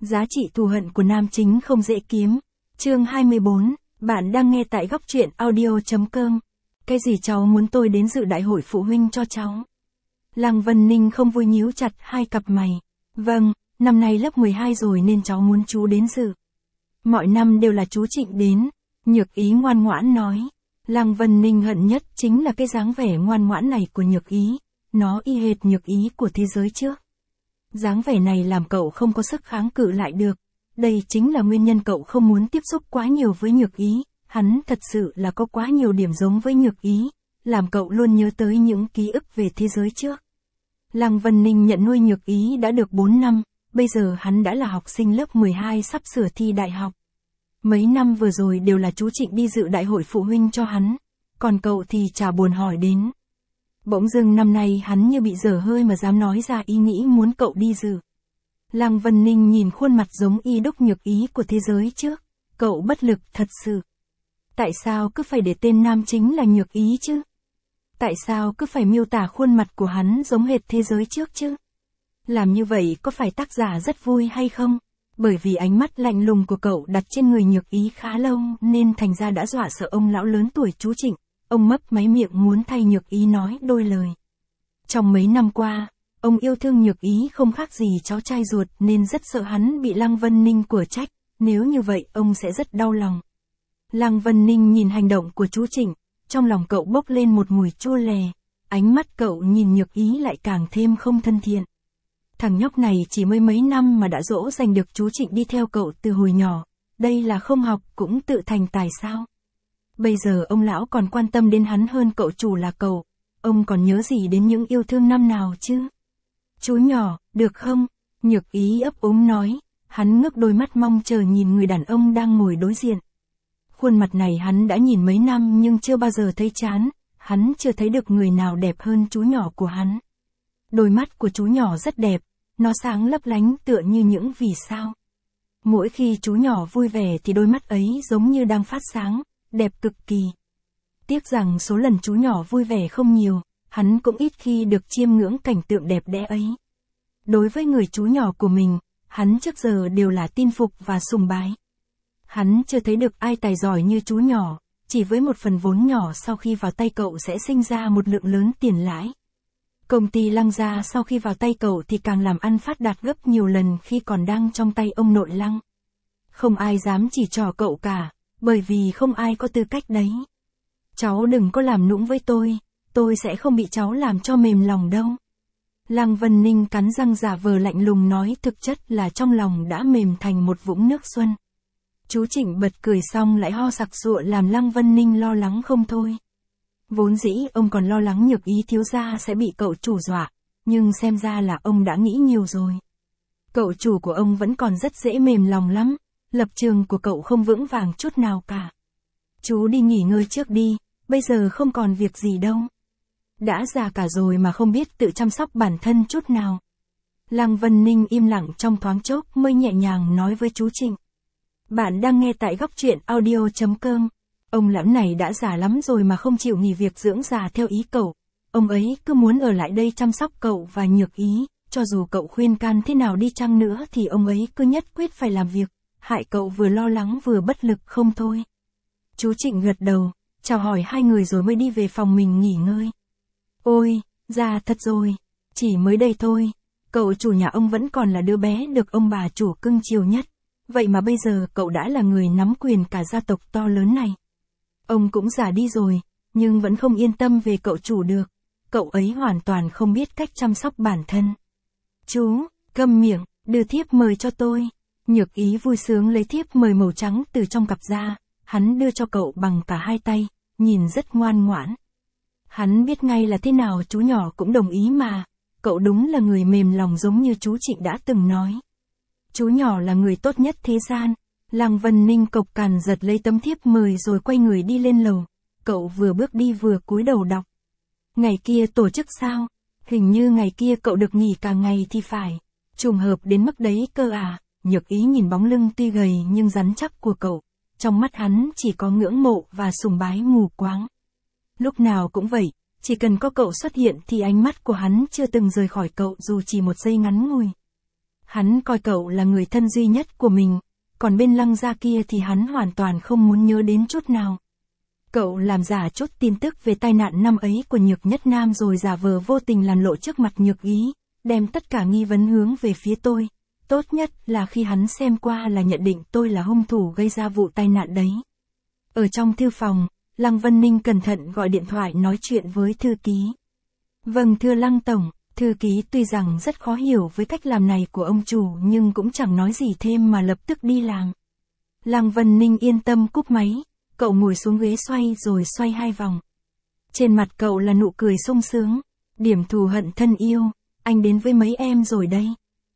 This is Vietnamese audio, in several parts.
Giá trị thù hận của nam chính không dễ kiếm. Chương 24, bạn đang nghe tại góc truyện audio.com. Cái gì cháu muốn tôi đến dự đại hội phụ huynh cho cháu? Lăng Vân Ninh không vui nhíu chặt hai cặp mày. Vâng, năm nay lớp 12 rồi nên cháu muốn chú đến dự. Mọi năm đều là chú Trịnh đến. Nhược Ý ngoan ngoãn nói. Lăng Vân Ninh hận nhất chính là cái dáng vẻ ngoan ngoãn này của Nhược Ý. Nó y hệt Nhược Ý của thế giới trước. Dáng vẻ này làm cậu không có sức kháng cự lại được. Đây chính là nguyên nhân cậu không muốn tiếp xúc quá nhiều với Nhược Ý. Hắn thật sự là có quá nhiều điểm giống với Nhược Ý, làm cậu luôn nhớ tới những ký ức về thế giới trước. Lăng Vân Ninh nhận nuôi Nhược Ý đã được 4 năm, bây giờ hắn đã là học sinh lớp 12 sắp sửa thi đại học. Mấy năm vừa rồi đều là chú Trịnh đi dự đại hội phụ huynh cho hắn, còn cậu thì chả buồn hỏi đến. Bỗng dưng năm nay hắn như bị dở hơi mà dám nói ra ý nghĩ muốn cậu đi dự. Lăng Vân Ninh nhìn khuôn mặt giống y đúc Nhược Ý của thế giới trước, cậu bất lực thật sự. Tại sao cứ phải để tên nam chính là Nhược Ý chứ? Tại sao cứ phải miêu tả khuôn mặt của hắn giống hệt thế giới trước chứ? Làm như vậy có phải tác giả rất vui hay không? Bởi vì ánh mắt lạnh lùng của cậu đặt trên người Nhược Ý khá lâu nên thành ra đã dọa sợ ông lão lớn tuổi chú Trịnh. Ông mấp máy miệng muốn thay Nhược Ý nói đôi lời. Trong mấy năm qua, ông yêu thương Nhược Ý không khác gì cháu trai ruột nên rất sợ hắn bị Lăng Vân Ninh của trách, nếu như vậy ông sẽ rất đau lòng. Lăng Vân Ninh nhìn hành động của chú Trịnh, trong lòng cậu bốc lên một mùi chua lè, ánh mắt cậu nhìn Nhược Ý lại càng thêm không thân thiện. Thằng nhóc này chỉ mới mấy năm mà đã dỗ dành được chú Trịnh đi theo cậu từ hồi nhỏ, đây là không học cũng tự thành tài sao? Bây giờ ông lão còn quan tâm đến hắn hơn cậu chủ là cậu, ông còn nhớ gì đến những yêu thương năm nào chứ? Chú nhỏ, được không? Nhược Ý ấp úng nói, hắn ngước đôi mắt mong chờ nhìn người đàn ông đang ngồi đối diện. Khuôn mặt này hắn đã nhìn mấy năm nhưng chưa bao giờ thấy chán, hắn chưa thấy được người nào đẹp hơn chú nhỏ của hắn. Đôi mắt của chú nhỏ rất đẹp, nó sáng lấp lánh tựa như những vì sao. Mỗi khi chú nhỏ vui vẻ thì đôi mắt ấy giống như đang phát sáng, đẹp cực kỳ. Tiếc rằng số lần chú nhỏ vui vẻ không nhiều, hắn cũng ít khi được chiêm ngưỡng cảnh tượng đẹp đẽ ấy. Đối với người chú nhỏ của mình, hắn trước giờ đều là tin phục và sùng bái. Hắn chưa thấy được ai tài giỏi như chú nhỏ, chỉ với một phần vốn nhỏ sau khi vào tay cậu sẽ sinh ra một lượng lớn tiền lãi. Công ty Lăng gia sau khi vào tay cậu thì càng làm ăn phát đạt gấp nhiều lần khi còn đang trong tay ông nội Lăng. Không ai dám chỉ trỏ cậu cả, bởi vì không ai có tư cách đấy. Cháu đừng có làm nũng với tôi sẽ không bị cháu làm cho mềm lòng đâu. Lăng Vân Ninh cắn răng giả vờ lạnh lùng nói thực chất là trong lòng đã mềm thành một vũng nước xuân. Chú Trịnh bật cười xong lại ho sặc sụa làm Lăng Vân Ninh lo lắng không thôi. Vốn dĩ ông còn lo lắng Nhược Ý thiếu gia sẽ bị cậu chủ dọa, nhưng xem ra là ông đã nghĩ nhiều rồi. Cậu chủ của ông vẫn còn rất dễ mềm lòng lắm, lập trường của cậu không vững vàng chút nào cả. Chú đi nghỉ ngơi trước đi, bây giờ không còn việc gì đâu. Đã già cả rồi mà không biết tự chăm sóc bản thân chút nào. Lăng Vân Ninh im lặng trong thoáng chốc mới nhẹ nhàng nói với chú Trịnh. Bạn đang nghe tại góc truyện audio.com. Ông lão này đã già lắm rồi mà không chịu nghỉ việc dưỡng già theo ý cậu. Ông ấy cứ muốn ở lại đây chăm sóc cậu và Nhược Ý, cho dù cậu khuyên can thế nào đi chăng nữa thì ông ấy cứ nhất quyết phải làm việc, hại cậu vừa lo lắng vừa bất lực không thôi. Chú Trịnh gật đầu, chào hỏi hai người rồi mới đi về phòng mình nghỉ ngơi. Ôi, già thật rồi, chỉ mới đây thôi, cậu chủ nhà ông vẫn còn là đứa bé được ông bà chủ cưng chiều nhất. Vậy mà bây giờ cậu đã là người nắm quyền cả gia tộc to lớn này. Ông cũng già đi rồi, nhưng vẫn không yên tâm về cậu chủ được. Cậu ấy hoàn toàn không biết cách chăm sóc bản thân. Chú, câm miệng, đưa thiếp mời cho tôi. Nhược Ý vui sướng lấy thiếp mời màu trắng từ trong cặp ra, hắn đưa cho cậu bằng cả hai tay, nhìn rất ngoan ngoãn. Hắn biết ngay là thế nào chú nhỏ cũng đồng ý mà, cậu đúng là người mềm lòng giống như chú Trịnh đã từng nói. Chú nhỏ là người tốt nhất thế gian. Lăng Vân Ninh cộc cằn giật lấy tấm thiếp mời rồi quay người đi lên lầu. Cậu vừa bước đi vừa cúi đầu đọc. Ngày kia tổ chức sao? Hình như ngày kia cậu được nghỉ cả ngày thì phải. Trùng hợp đến mức đấy cơ à? Nhược Ý nhìn bóng lưng tuy gầy nhưng rắn chắc của cậu. Trong mắt hắn chỉ có ngưỡng mộ và sùng bái mù quáng. Lúc nào cũng vậy, chỉ cần có cậu xuất hiện thì ánh mắt của hắn chưa từng rời khỏi cậu dù chỉ một giây ngắn ngủi. Hắn coi cậu là người thân duy nhất của mình, còn bên Lăng gia kia thì hắn hoàn toàn không muốn nhớ đến chút nào. Cậu làm giả chút tin tức về tai nạn năm ấy của Nhược Nhất Nam rồi giả vờ vô tình làn lộ trước mặt Nhược Ý, đem tất cả nghi vấn hướng về phía tôi. Tốt nhất là khi hắn xem qua là nhận định tôi là hung thủ gây ra vụ tai nạn đấy. Ở trong thư phòng, Lăng Vân Ninh cẩn thận gọi điện thoại nói chuyện với thư ký. Vâng thưa Lăng Tổng, thư ký tuy rằng rất khó hiểu với cách làm này của ông chủ nhưng cũng chẳng nói gì thêm mà lập tức đi làm. Lăng Vân Ninh yên tâm cúp máy, cậu ngồi xuống ghế xoay rồi xoay 2 vòng. Trên mặt cậu là nụ cười sung sướng. Điểm thù hận thân yêu, anh đến với mấy em rồi đây.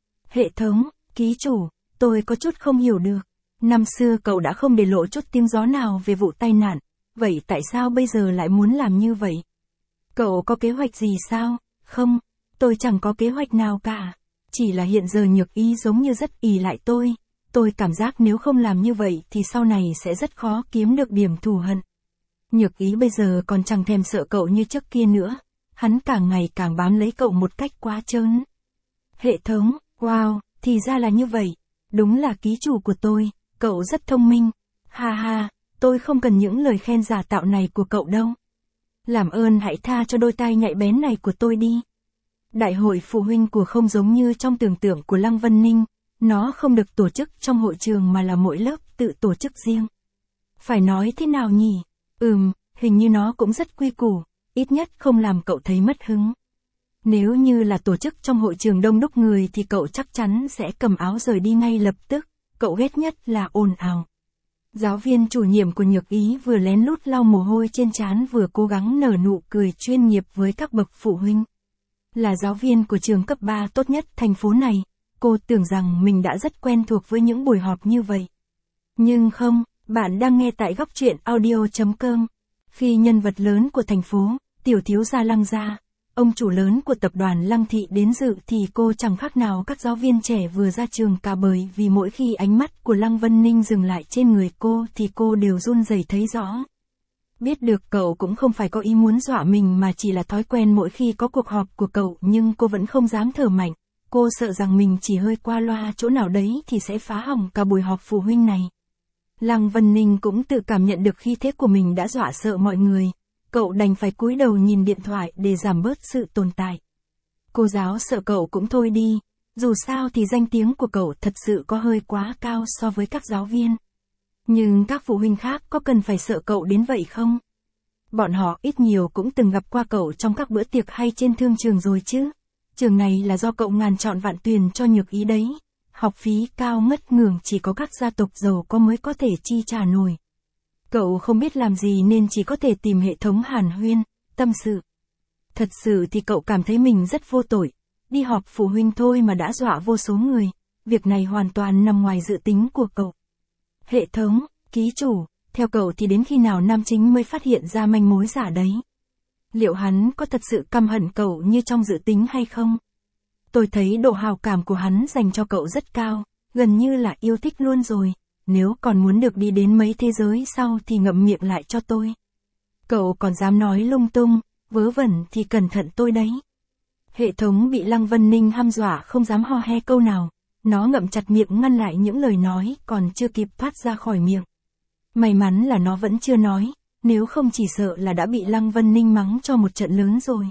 Hệ thống, ký chủ, tôi có chút không hiểu được. Năm xưa cậu đã không để lộ chút tiếng gió nào về vụ tai nạn, vậy tại sao bây giờ lại muốn làm như vậy? Cậu có kế hoạch gì sao? Không, tôi chẳng có kế hoạch nào cả. Chỉ là hiện giờ Nhược Ý giống như rất ỷ lại tôi cảm giác nếu không làm như vậy thì sau này sẽ rất khó kiếm được điểm thù hận. Nhược Ý bây giờ còn chẳng thèm sợ cậu như trước kia nữa, hắn càng ngày càng bám lấy cậu một cách quá trớn. Hệ thống, wow, thì ra là như vậy, đúng là ký chủ của tôi, cậu rất thông minh. Ha ha, tôi không cần những lời khen giả tạo này của cậu đâu. Làm ơn hãy tha cho đôi tai nhạy bén này của tôi đi. Đại hội phụ huynh của không giống như trong tưởng tượng của Lăng Vân Ninh, nó không được tổ chức trong hội trường mà là mỗi lớp tự tổ chức riêng. Phải nói thế nào nhỉ? Hình như nó cũng rất quy củ, ít nhất không làm cậu thấy mất hứng. Nếu như là tổ chức trong hội trường đông đúc người thì cậu chắc chắn sẽ cầm áo rời đi ngay lập tức, cậu ghét nhất là ồn ào. Giáo viên chủ nhiệm của Nhược Ý vừa lén lút lau mồ hôi trên trán vừa cố gắng nở nụ cười chuyên nghiệp với các bậc phụ huynh. Là giáo viên của trường cấp 3 tốt nhất thành phố này, cô tưởng rằng mình đã rất quen thuộc với những buổi họp như vậy. Nhưng không, bạn đang nghe tại góc truyện audio.com. Khi nhân vật lớn của thành phố, tiểu thiếu gia Lăng gia, ông chủ lớn của tập đoàn Lăng Thị đến dự thì cô chẳng khác nào các giáo viên trẻ vừa ra trường cả, bởi vì mỗi khi ánh mắt của Lăng Vân Ninh dừng lại trên người cô thì cô đều run rẩy thấy rõ. Biết được cậu cũng không phải có ý muốn dọa mình mà chỉ là thói quen mỗi khi có cuộc họp của cậu, nhưng cô vẫn không dám thở mạnh. Cô sợ rằng mình chỉ hơi qua loa chỗ nào đấy thì sẽ phá hỏng cả buổi họp phụ huynh này. Lăng Vân Ninh cũng tự cảm nhận được khí thế của mình đã dọa sợ mọi người. Cậu đành phải cúi đầu nhìn điện thoại để giảm bớt sự tồn tại. Cô giáo sợ cậu cũng thôi đi, dù sao thì danh tiếng của cậu thật sự có hơi quá cao so với các giáo viên. Nhưng các phụ huynh khác có cần phải sợ cậu đến vậy không? Bọn họ ít nhiều cũng từng gặp qua cậu trong các bữa tiệc hay trên thương trường rồi chứ. Trường này là do cậu ngàn chọn vạn tuyển cho Nhược Ý đấy. Học phí cao ngất ngường chỉ có các gia tộc giàu có mới có thể chi trả nổi. Cậu không biết làm gì nên chỉ có thể tìm hệ thống hàn huyên, tâm sự. Thật sự thì cậu cảm thấy mình rất vô tội. Đi họp phụ huynh thôi mà đã dọa vô số người. Việc này hoàn toàn nằm ngoài dự tính của cậu. Hệ thống, ký chủ, theo cậu thì đến khi nào nam chính mới phát hiện ra manh mối giả đấy? Liệu hắn có thật sự căm hận cậu như trong dự tính hay không? Tôi thấy độ hào cảm của hắn dành cho cậu rất cao, gần như là yêu thích luôn rồi. Nếu còn muốn được đi đến mấy thế giới sau thì ngậm miệng lại cho tôi. Cậu còn dám nói lung tung, vớ vẩn thì cẩn thận tôi đấy. Hệ thống bị Lăng Vân Ninh hăm dọa không dám ho he câu nào. Nó ngậm chặt miệng ngăn lại những lời nói còn chưa kịp thoát ra khỏi miệng. May mắn là nó vẫn chưa nói, nếu không chỉ sợ là đã bị Lăng Vân Ninh mắng cho một trận lớn rồi.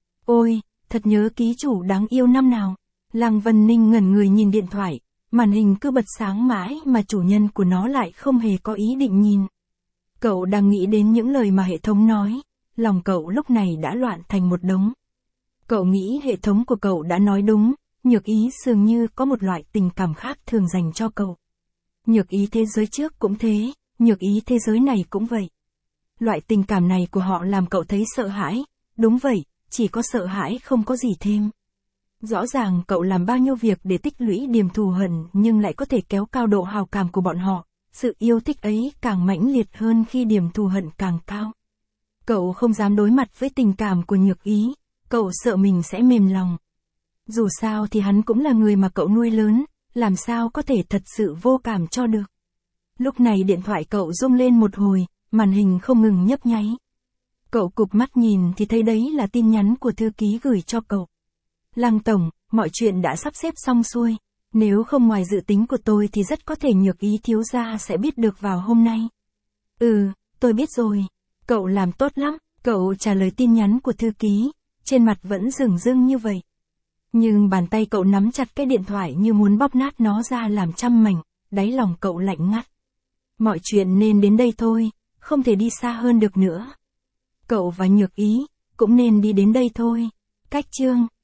Ôi, thật nhớ ký chủ đáng yêu năm nào. Lăng Vân Ninh ngẩn người nhìn điện thoại, màn hình cứ bật sáng mãi mà chủ nhân của nó lại không hề có ý định nhìn. Cậu đang nghĩ đến những lời mà hệ thống nói, lòng cậu lúc này đã loạn thành một đống. Cậu nghĩ hệ thống của cậu đã nói đúng, Nhược Ý dường như có một loại tình cảm khác thường dành cho cậu. Nhược Ý thế giới trước cũng thế, Nhược Ý thế giới này cũng vậy. Loại tình cảm này của họ làm cậu thấy sợ hãi, đúng vậy, chỉ có sợ hãi không có gì thêm. Rõ ràng cậu làm bao nhiêu việc để tích lũy điểm thù hận nhưng lại có thể kéo cao độ hào cảm của bọn họ, sự yêu thích ấy càng mãnh liệt hơn khi điểm thù hận càng cao. Cậu không dám đối mặt với tình cảm của Nhược Ý, cậu sợ mình sẽ mềm lòng. Dù sao thì hắn cũng là người mà cậu nuôi lớn, làm sao có thể thật sự vô cảm cho được. Lúc này điện thoại cậu rung lên một hồi, màn hình không ngừng nhấp nháy. Cậu cụp mắt nhìn thì thấy đấy là tin nhắn của thư ký gửi cho cậu. Lăng tổng, mọi chuyện đã sắp xếp xong xuôi. Nếu không ngoài dự tính của tôi thì rất có thể Nhược Ý thiếu gia sẽ biết được vào hôm nay. Tôi biết rồi. Cậu làm tốt lắm, cậu trả lời tin nhắn của thư ký, trên mặt vẫn rừng rưng như vậy. Nhưng bàn tay cậu nắm chặt cái điện thoại như muốn bóp nát nó ra làm trăm mảnh, đáy lòng cậu lạnh ngắt. Mọi chuyện nên đến đây thôi, không thể đi xa hơn được nữa. Cậu và Nhược Ý cũng nên đi đến đây thôi. Cách chương